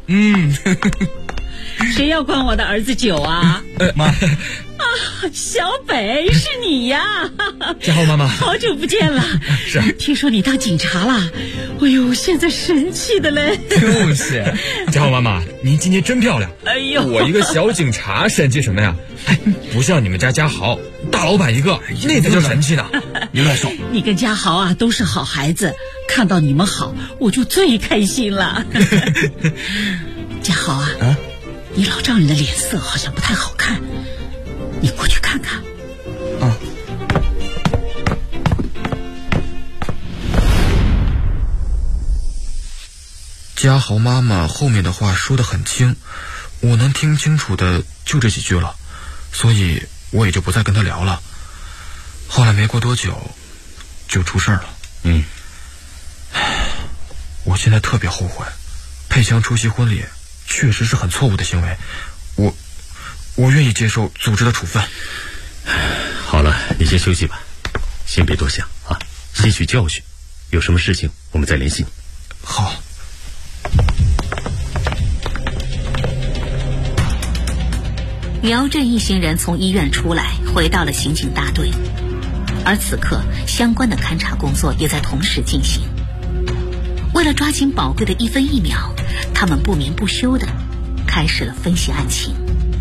谁要灌我的儿子酒啊？ 妈小北是你呀！ 家豪妈妈， 好久不见了。 是， 听说你当警察了，哎呦，现在神气的嘞。 就是，家豪妈妈，您今天真漂亮。 哎呦， 我一个小警察神气什么呀？不像你们家家豪，大老板一个，那才叫神气呢。 你乱说。 你跟家豪啊都是好孩子，看到你们好，我就最开心了。家豪啊，你老丈人的脸色好像不太好看，你过去看看。 家豪妈妈后面的话说得很轻，我能听清楚的就这几句了，所以我也就不再跟他聊了。后来没过多久就出事了。我现在特别后悔，配枪出席婚礼确实是很错误的行为，我愿意接受组织的处分。 好了，你先休息吧，先别多想啊，吸取教训，有什么事情我们再联系你。 好。 苗振一行人从医院出来，回到了刑警大队，而此刻相关的勘查工作也在同时进行。为了抓紧宝贵的一分一秒，他们不眠不休地开始了分析案情。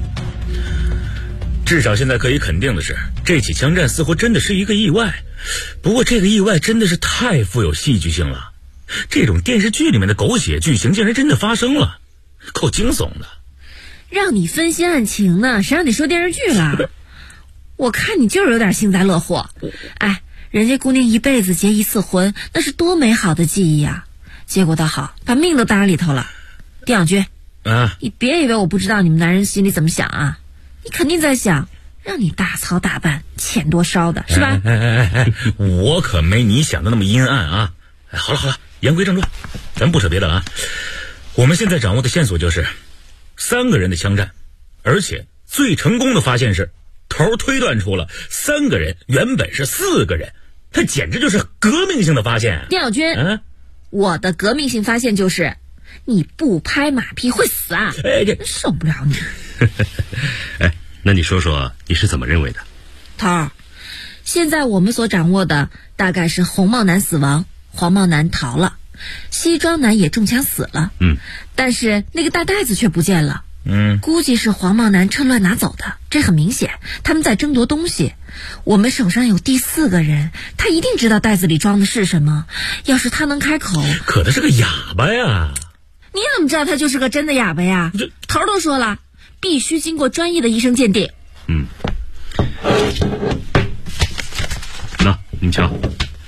至少现在可以肯定的是，这起枪战似乎真的是一个意外。不过这个意外真的是太富有戏剧性了，这种电视剧里面的狗血剧情竟然真的发生了，够惊悚的。 让你分析案情呢，谁让你说电视剧了？我看你就是有点幸灾乐祸。哎，人家姑娘一辈子结一次婚，那是多美好的记忆啊！结果倒好，把命都搭里头了。丁小军，你别以为我不知道你们男人心里怎么想啊！你肯定在想，让你大操大办，钱多烧的是吧？ 我可没你想的那么阴暗啊！好了，言归正传，咱不扯别的了啊。我们现在掌握的线索就是3个人的枪战，而且最成功的发现是头推断出了3个人原本是4个人，它简直就是革命性的发现。 丁小军，我的革命性发现就是你不拍马屁会死啊！受不了你。 那你说说你是怎么认为的？ 头儿，现在我们所掌握的大概是红帽男死亡，黄帽男逃了，西装男也中枪死了，但是那个大袋子却不见了，估计是黄帽男趁乱拿走的，这很明显，他们在争夺东西。我们手上有第4个人，他一定知道袋子里装的是什么，要是他能开口， 可他是个哑巴呀。 你怎么知道他就是个真的哑巴呀？头都说了，必须经过专业的医生鉴定。 那你瞧，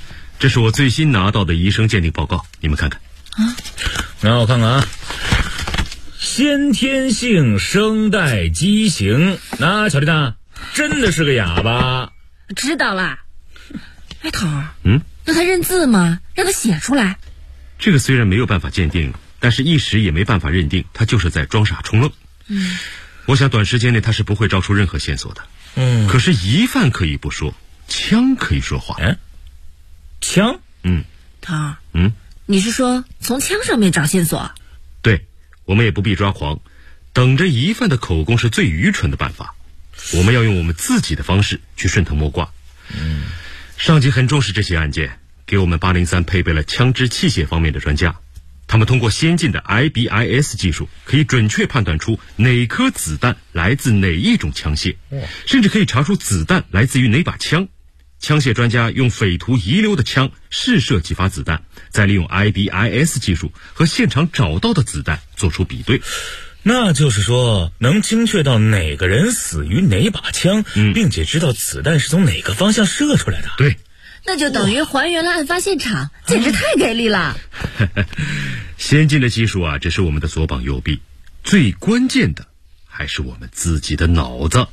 这是我最新拿到的医生鉴定报告，你们看看。 让我看看啊。先天性声带畸形，那巧丽娜真的是个哑巴。 知道了。哎，头儿，让他认字吗？让他写出来。 这个虽然没有办法鉴定，但是一时也没办法认定他就是在装傻充愣。我想短时间内他是不会招出任何线索的。可是疑犯可以不说，枪可以说话。 枪？ 头儿，你是说从枪上面找线索？ 对，我们也不必抓狂，等着疑犯的口供是最愚蠢的办法。我们要用我们自己的方式去顺藤摸瓜。上级很重视这些案件，给我们803配备了枪支器械方面的专家，他们通过先进的 IBIS 技术，可以准确判断出哪颗子弹来自哪一种枪械，甚至可以查出子弹来自于哪把枪。枪械专家用匪徒遗留的枪试射几发子弹，再利用 IBIS 技术和现场找到的子弹做出比对。 那就是说，能精确到哪个人死于哪把枪，并且知道子弹是从哪个方向射出来的。 对， 那就等于还原了案发现场，简直太给力了。 先进的技术啊，只是我们的左膀右臂，最关键的还是我们自己的脑子。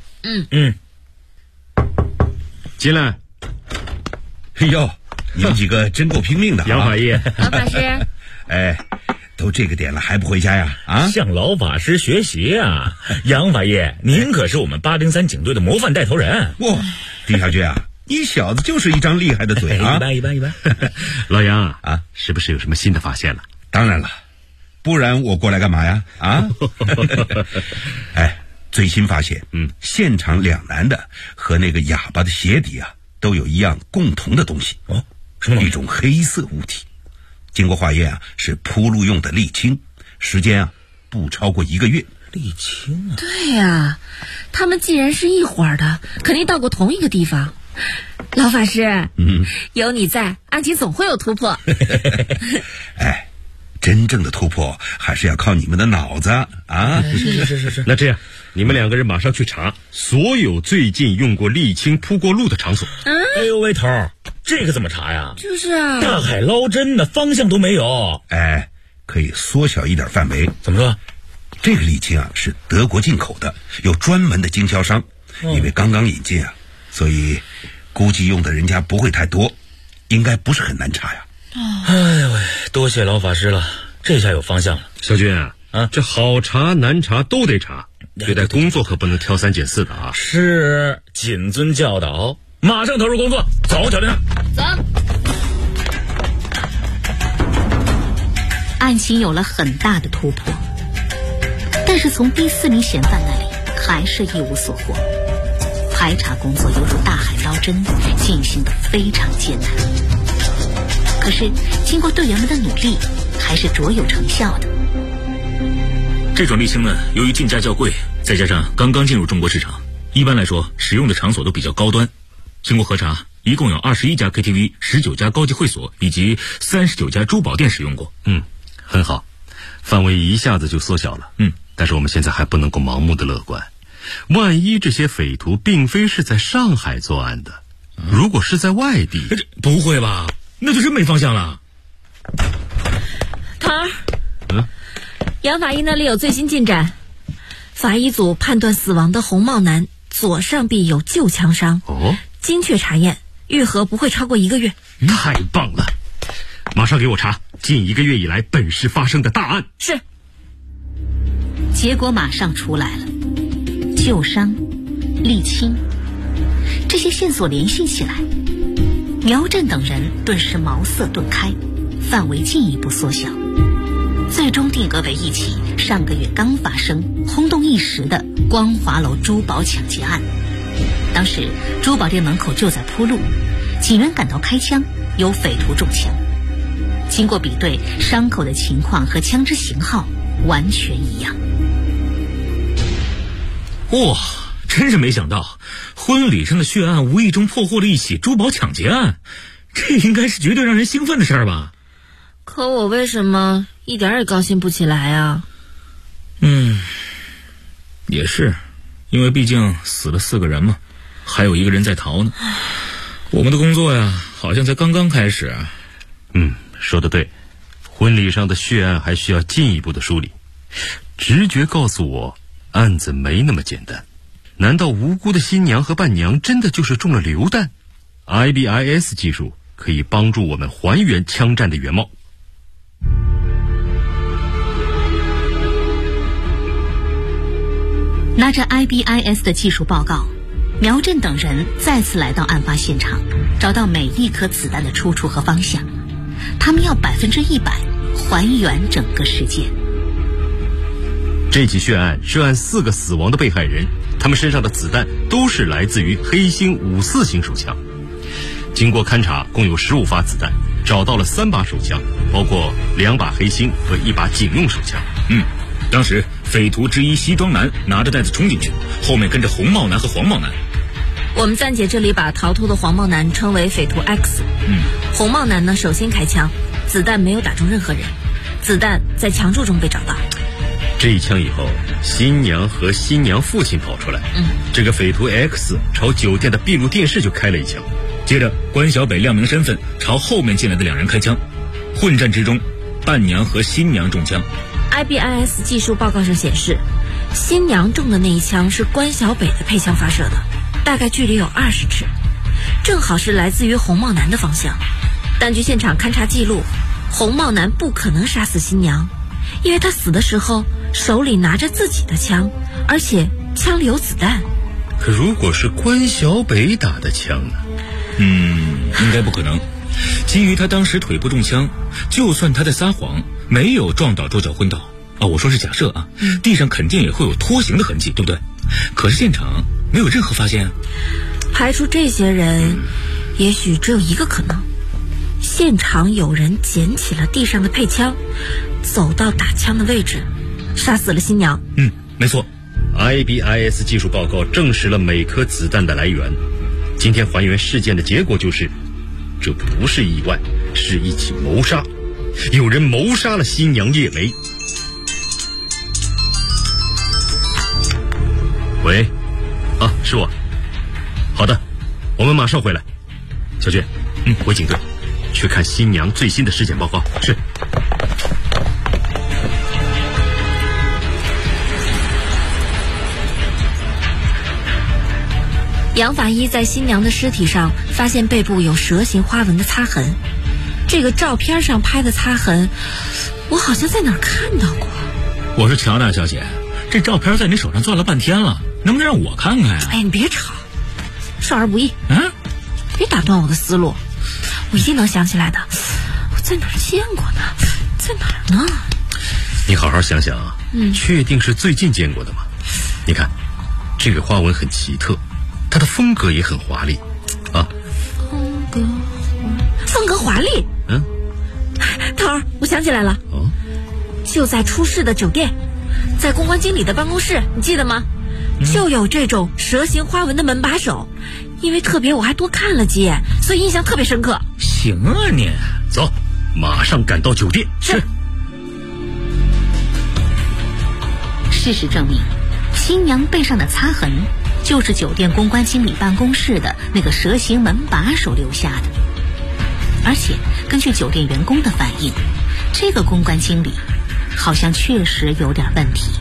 进来。 哎呦，你们几个真够拼命的啊！ 杨法医， 老法师， 哎，都这个点了还不回家呀？ 向老法师学习啊！杨法医，您可是我们803警队的模范带头人。 哇，丁小军啊，你小子就是一张厉害的嘴啊！ 一般。 老杨啊，是不是有什么新的发现了？ 当然了，不然我过来干嘛呀？哎，最新发现，现场2男的和那个哑巴的鞋底啊，都有一样共同的东西。 什么？ 一种黑色物体。经过化验啊，是铺路用的沥青，时间啊不超过1个月。 沥青啊？ 对呀，他们既然是一伙儿的，肯定到过同一个地方。老法师，有你在，案情总会有突破。 哎，真正的突破还是要靠你们的脑子啊！ 是。 那这样，你们2个人马上去查所有最近用过沥青铺过路的场所。 哎呦喂，头儿，这个怎么查呀？ 就是啊， 大海捞针的方向都没有。 哎，可以缩小一点范围。 怎么说？ 这个沥青啊是德国进口的，有专门的经销商，因为刚刚引进啊，所以估计用的人家不会太多，应该不是很难查呀。 哎呦喂，多谢老法师了，这下有方向了。 小军啊，这好查难查都得查，对待工作可不能挑3拣4的啊。 是，谨遵教导，马上投入工作。走，小林。 走。 案情有了很大的突破，但是从第4名嫌犯那里还是一无所获。排查工作犹如大海捞针，进行得非常艰难。可是经过队员们的努力，还是卓有成效的。 这种沥青呢，由于进价较贵，再加上刚刚进入中国市场，一般来说使用的场所都比较高端。经过核查，一共有21家 KTV、19家高级会所以及39家珠宝店使用过。 很好，范围一下子就缩小了。但是我们现在还不能够盲目的乐观，万一这些匪徒并非是在上海作案的，如果是在外地， 不会吧？那就真没方向了。 头儿，杨法医那里有最新进展，法医组判断死亡的红帽男左上臂有旧枪伤，精确查验，愈合不会超过1个月。 太棒了，马上给我查近1个月以来本市发生的大案。 是。 结果马上出来了，旧伤、沥青，这些线索联系起来，苗振等人顿时茅塞顿开，范围进一步缩小，最终定格为一起上个月刚发生、轰动一时的光华楼珠宝抢劫案。当时珠宝店门口就在铺路，警员赶到开枪，有匪徒中枪。经过比对，伤口的情况和枪支型号完全一样。 哇，真是没想到，婚礼上的血案无意中破获了一起珠宝抢劫案，这应该是绝对让人兴奋的事儿吧？ 可我为什么一点也高兴不起来啊？ 也是，因为毕竟死了4个人嘛，还有1个人在逃呢。我们的工作呀， 好像才刚刚开始啊。 说得对，婚礼上的血案还需要进一步的梳理。直觉告诉我，案子没那么简单。难道无辜的新娘和伴娘真的就是中了流弹？ IBIS 技术可以帮助我们还原枪战的原貌。 拿着 IBIS 的技术报告，苗振等人再次来到案发现场，找到每一颗子弹的出处和方向。他们要100%还原整个事件。 这起血案涉案4个死亡的被害人，他们身上的子弹都是来自于黑星54型手枪。经过勘查，共有15发子弹，找到了3把手枪，包括2把黑星和1把警用手枪。 当时匪徒之一西装男拿着袋子冲进去，后面跟着红帽男和黄帽男。 我们暂且这里把逃脱的黄帽男称为匪徒 X。红帽男呢首先开枪，子弹没有打中任何人，子弹在墙柱中被找到。 这一枪以后，新娘和新娘父亲跑出来。这个匪徒 X 朝酒店的闭路电视就开了一枪， 接着关小北亮明身份，朝后面进来的2人开枪。混战之中，伴娘和新娘中枪。 IBIS 技术报告上显示，新娘中的那一枪是关小北的配枪发射的，大概距离有20尺，正好是来自于红帽男的方向。但据现场勘查记录，红帽男不可能杀死新娘，因为他死的时候手里拿着自己的枪，而且枪里有子弹。 可如果是关小北打的枪呢？ 应该不可能。基于他当时腿部中枪，就算他在撒谎，没有撞倒桌角昏倒我说是假设啊，地上肯定也会有拖行的痕迹，对不对？可是现场没有任何发现。 排除这些人，也许只有一个可能，现场有人捡起了地上的配枪，走到打枪的位置，杀死了新娘。 没错。 IBIS 技术报告证实了每颗子弹的来源。今天还原事件的结果就是，这不是意外，是一起谋杀。有人谋杀了新娘叶梅。喂，是我。好的，我们马上回来。小娟，回警队，去看新娘最新的尸检报告。是。 杨法医在新娘的尸体上发现背部有蛇形花纹的擦痕，这个照片上拍的擦痕，我好像在哪儿看到过。 我说乔大小姐，这照片在你手上攥了半天了，能不能让我看看呀？ 你别吵，少儿不宜。别打断我的思路，我一定能想起来的。我在哪儿见过呢？在哪儿呢？ 你好好想想啊，确定是最近见过的吗？你看，这个花纹很奇特，它的风格也很华丽啊。 风格华丽。头儿，我想起来了。就在出事的酒店，在公关经理的办公室，你记得吗？就有这种蛇形花纹的门把手，因为特别我还多看了几眼，所以印象特别深刻。 行啊你， 走，马上赶到酒店。 是。 事实证明，新娘背上的擦痕就是酒店公关经理办公室的那个蛇形门把手留下的。而且根据酒店员工的反映，这个公关经理好像确实有点问题。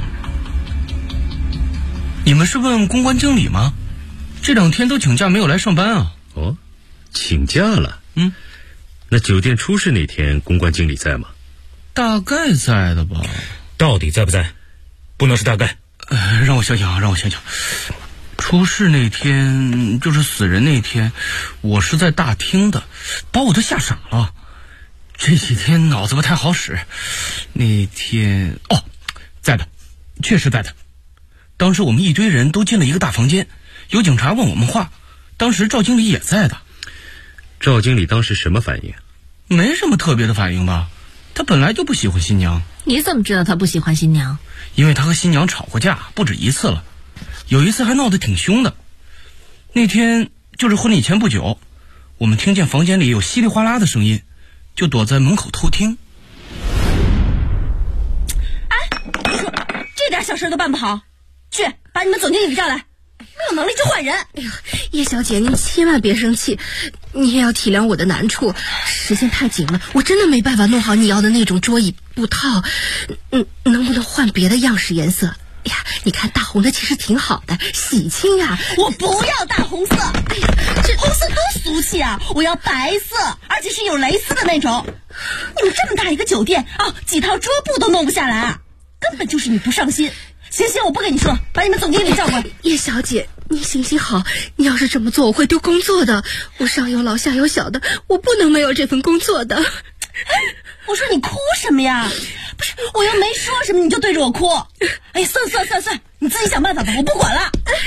你们是问公关经理吗？这2天都请假没有来上班啊。 请假了。那酒店出事那天公关经理在吗？ 大概在的吧。 到底在不在？不能是大概。 让我想想。出事那天，就是死人那天，我是在大厅的，把我都吓傻了。这几天脑子不太好使。那天在的，确实在的。当时我们一堆人都进了一个大房间，有警察问我们话，当时赵经理也在的。 赵经理当时什么反应？ 没什么特别的反应吧，他本来就不喜欢新娘。 你怎么知道他不喜欢新娘？ 因为他和新娘吵过架不止一次了，有一次还闹得挺凶的。那天就是婚礼前不久，我们听见房间里有稀里哗啦的声音，就躲在门口偷听。 这点小事都办不好，去把你们总经理叫来。 没有能力就换人。哎呀，叶小姐，您千万别生气，你也要体谅我的难处，时间太紧了，我真的没办法弄好你要的那种桌椅布套。能不能换别的样式颜色？哎呀，你看大红的其实挺好的，喜庆呀。 我不要大红色，哎呀，这红色多俗气啊！我要白色，而且是有蕾丝的那种。你们这么大一个酒店啊，几套桌布都弄不下来啊，根本就是你不上心。行，我不跟你说，把你们总经理叫过来。 叶小姐，你行行好，你要是这么做，我会丢工作的。我上有老下有小的，我不能没有这份工作的。 我说你哭什么呀？不是，我又没说什么你就对着我哭。哎，算，你自己想办法吧，我不管了。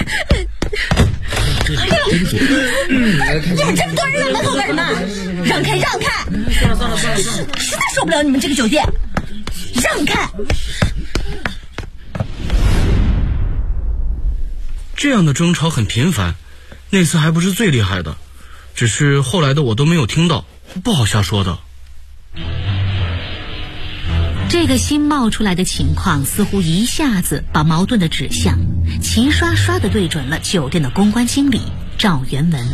哎呦，你们这么多人在门口干什么？让开！实在受不了你们这个酒店，让开！ 这样的争吵很频繁，那次还不是最厉害的，只是后来的我都没有听到，不好瞎说的。 这个新冒出来的情况似乎一下子把矛盾的指向齐刷刷地对准了酒店的公关经理赵元文。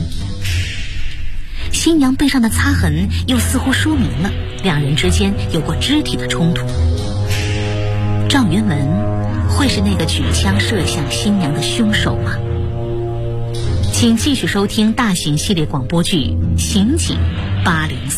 新娘背上的擦痕又似乎说明了两人之间有过肢体的冲突。赵元文会是那个举枪射向新娘的凶手吗？请继续收听大型系列广播剧《刑警803》。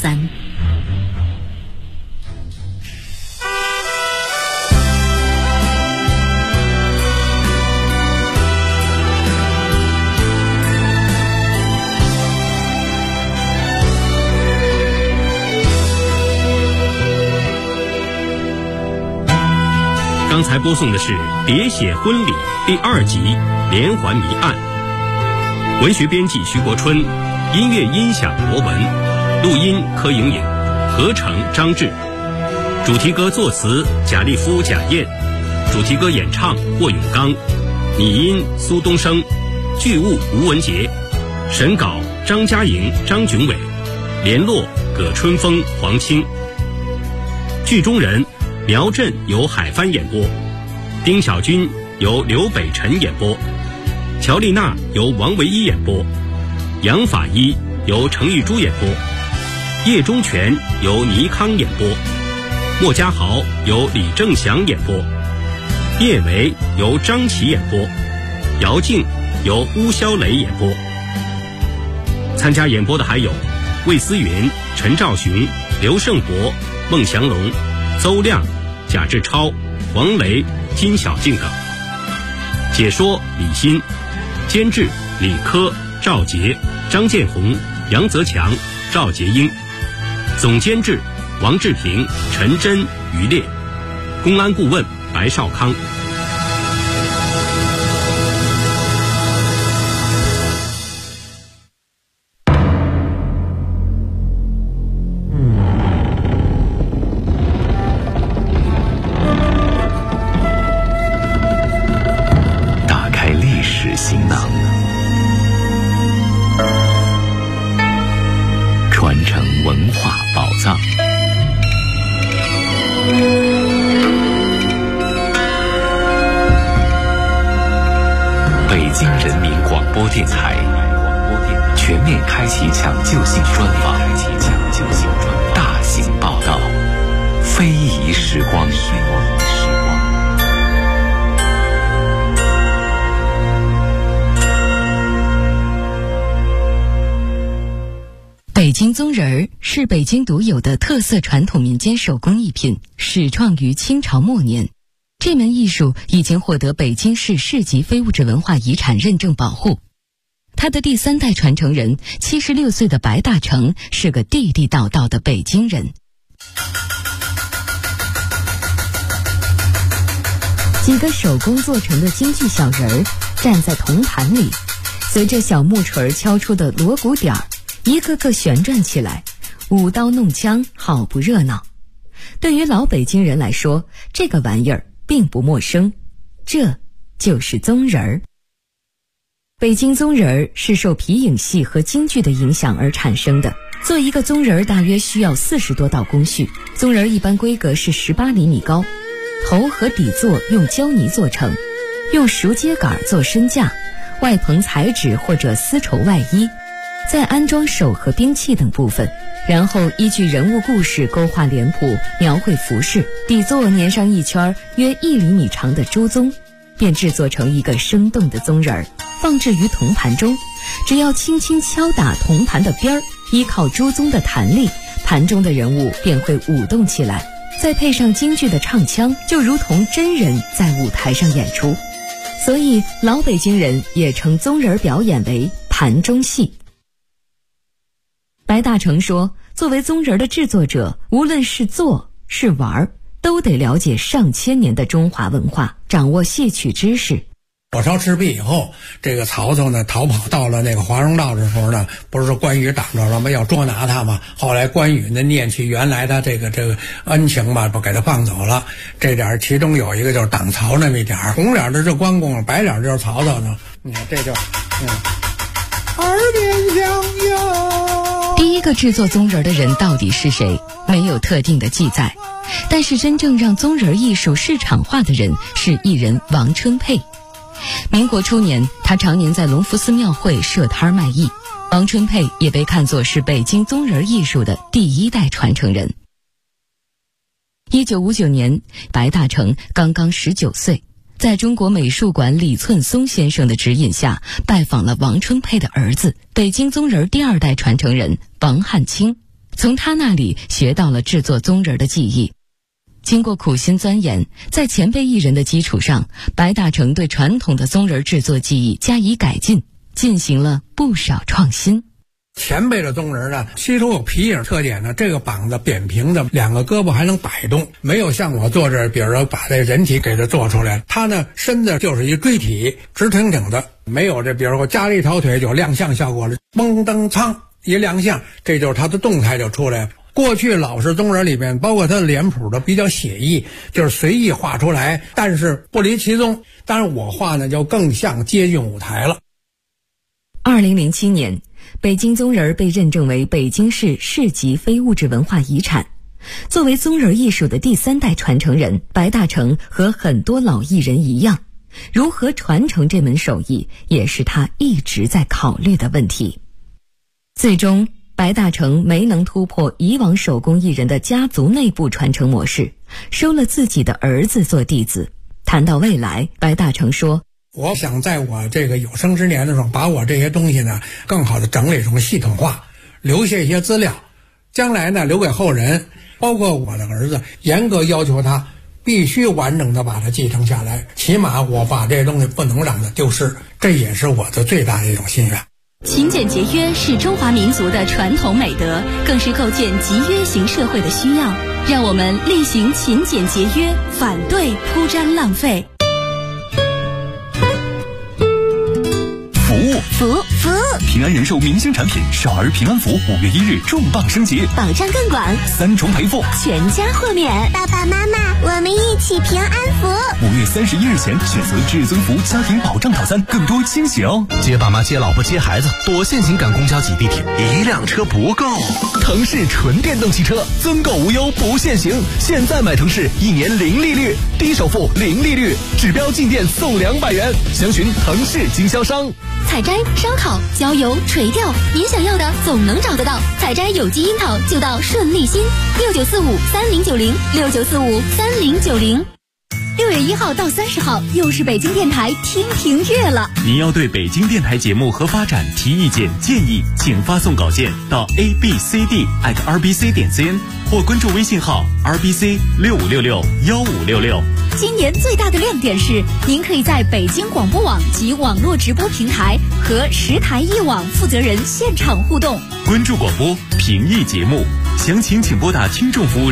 刚才播送的是《别写婚礼》第2集《连环谜案》，文学编辑徐国春，音乐音响罗文，录音柯莹莹，合成张志，主题歌作词贾立夫、贾燕，主题歌演唱霍永刚，拟音苏东升，剧务吴文杰，审稿张嘉莹、张炯伟，联络葛春风、黄清。剧中人苗震由海帆演播，丁小军由刘北辰演播，乔丽娜由王维一演播，杨法医由程玉珠演播，叶中全由倪康演播，莫家豪由李正祥演播，叶维由张琪演播，姚静由乌肖雷演播。参加演播的还有魏思云、陈兆雄、刘胜博、孟祥龙、邹亮、贾志超、王雷、金小静等。解说李欣，监制李科、赵杰、张建红、杨泽强、赵杰英，总监制王志平、陈真、于烈，公安顾问白少康。 全面开启抢救性专访，大型报道，非遗时光。 北京宗人儿是北京独有的特色传统民间手工艺品，始创于清朝末年。这门艺术已经获得北京市市级非物质文化遗产认证保护。他的第3代传承人76岁的白大成是个地地道道的北京人。几个手工做成的京剧小人儿站在铜盘里，随着小木锤敲出的锣鼓点儿，一个个旋转起来，舞刀弄枪，好不热闹。对于老北京人来说，这个玩意儿并不陌生，这就是宗人儿。北京宗人儿是受皮影戏和京剧的影响而产生的。做一个宗人儿大约需要40多道工序。宗人儿一般规格是18厘米高，头和底座用胶泥做成，用熟秸秆做身架， 外棚彩纸或者丝绸外衣，再安装手和兵器等部分，然后依据人物故事勾画脸谱，描绘服饰，底座粘上一圈约1厘米长的猪鬃，便制作成一个生动的鬃人儿，放置于铜盘中。只要轻轻敲打铜盘的边儿，依靠猪鬃的弹力，盘中的人物便会舞动起来，再配上京剧的唱腔，就如同真人在舞台上演出。所以老北京人也称鬃人表演为盘中戏。白大成说，作为鬃人的制作者，无论是做是玩，都得了解上千年的中华文化，掌握戏曲知识。 火烧赤壁以后，这个曹操呢逃跑到了那个华容道的时候呢，不是关羽挡着了吗？要捉拿他嘛。后来关羽呢念起原来的这个恩情吧，不给他放走了。这点其中有一个就是挡曹那么一点，红脸的是关公，白脸就是曹操呢。你看这就耳边响哟。第一个制作鬃人的人到底是谁？没有特定的记载。但是真正让鬃人艺术市场化的人是艺人王春佩。民国初年，他常年在隆福寺庙会设摊卖艺。王春佩也被看作是北京鬃人艺术的第一代传承人。1959年，白大成刚刚19岁，在中国美术馆李寸松先生的指引下，拜访了王春佩的儿子，北京鬃人第2代传承人王汉卿，从他那里学到了制作鬃人的技艺。经过苦心钻研，在前辈艺人的基础上，白大成对传统的鬃人制作技艺加以改进，进行了不少创新。 前辈的鬃人呢，其中有皮影特点呢，这个膀子扁平的，2个胳膊还能摆动，没有像我做这，比如说把这人体给它做出来，它呢身子就是一锥体，直挺挺的，没有这比如说加了一条腿就亮相效果了，嘣噔噌一亮相，这就是它的动态就出来了。过去老式鬃人里面，包括他的脸谱的比较写意，就是随意画出来，但是不离其宗。当然我画呢就更像接近舞台了。 2007年，北京鬃人被认证为北京市市级非物质文化遗产。作为鬃人艺术的第3代传承人，白大成和很多老艺人一样，如何传承这门手艺，也是他一直在考虑的问题。最终白大成没能突破以往手工艺人的家族内部传承模式，收了自己的儿子做弟子。谈到未来，白大成说， 我想在我这个有生之年的时候，把我这些东西呢更好的整理成系统化，留下一些资料，将来呢留给后人，包括我的儿子，严格要求他必须完整的把它继承下来，起码我把这东西不能让它丢失，这也是我的最大的一种心愿。 勤俭节约是中华民族的传统美德，更是构建集约型社会的需要。让我们力行勤俭节约，反对铺张浪费。 服务，平安人寿明星产品少儿平安福5月1日重磅升级， 保障更广 ，3重赔付， 全家豁免。 爸爸妈妈，我们一起平安福。 5月31日前选择至尊福家庭保障套餐，更多惊喜哦！接爸妈、接老婆、接孩子，多限行赶公交挤地铁，1辆车不够。腾势纯电动汽车，增购无忧不限行，现在买腾势1年0利率，低首付0利率，指标进店送200元，详询腾势经销商。 采摘、烧烤、浇油、垂钓，您想要的总能找得到。采摘有机樱桃就到顺利新，69453090，69453090。6月1号到30号，又是北京电台听评月了。 您要对北京电台节目和发展提意见建议，请发送稿件到 abcd@rbc.cn 或关注微信号 rbc65661566。 今年最大的亮点是，您可以在北京广播网及网络直播平台和10台1网负责人现场互动， 关注广播评议节目，详情请拨打听众服务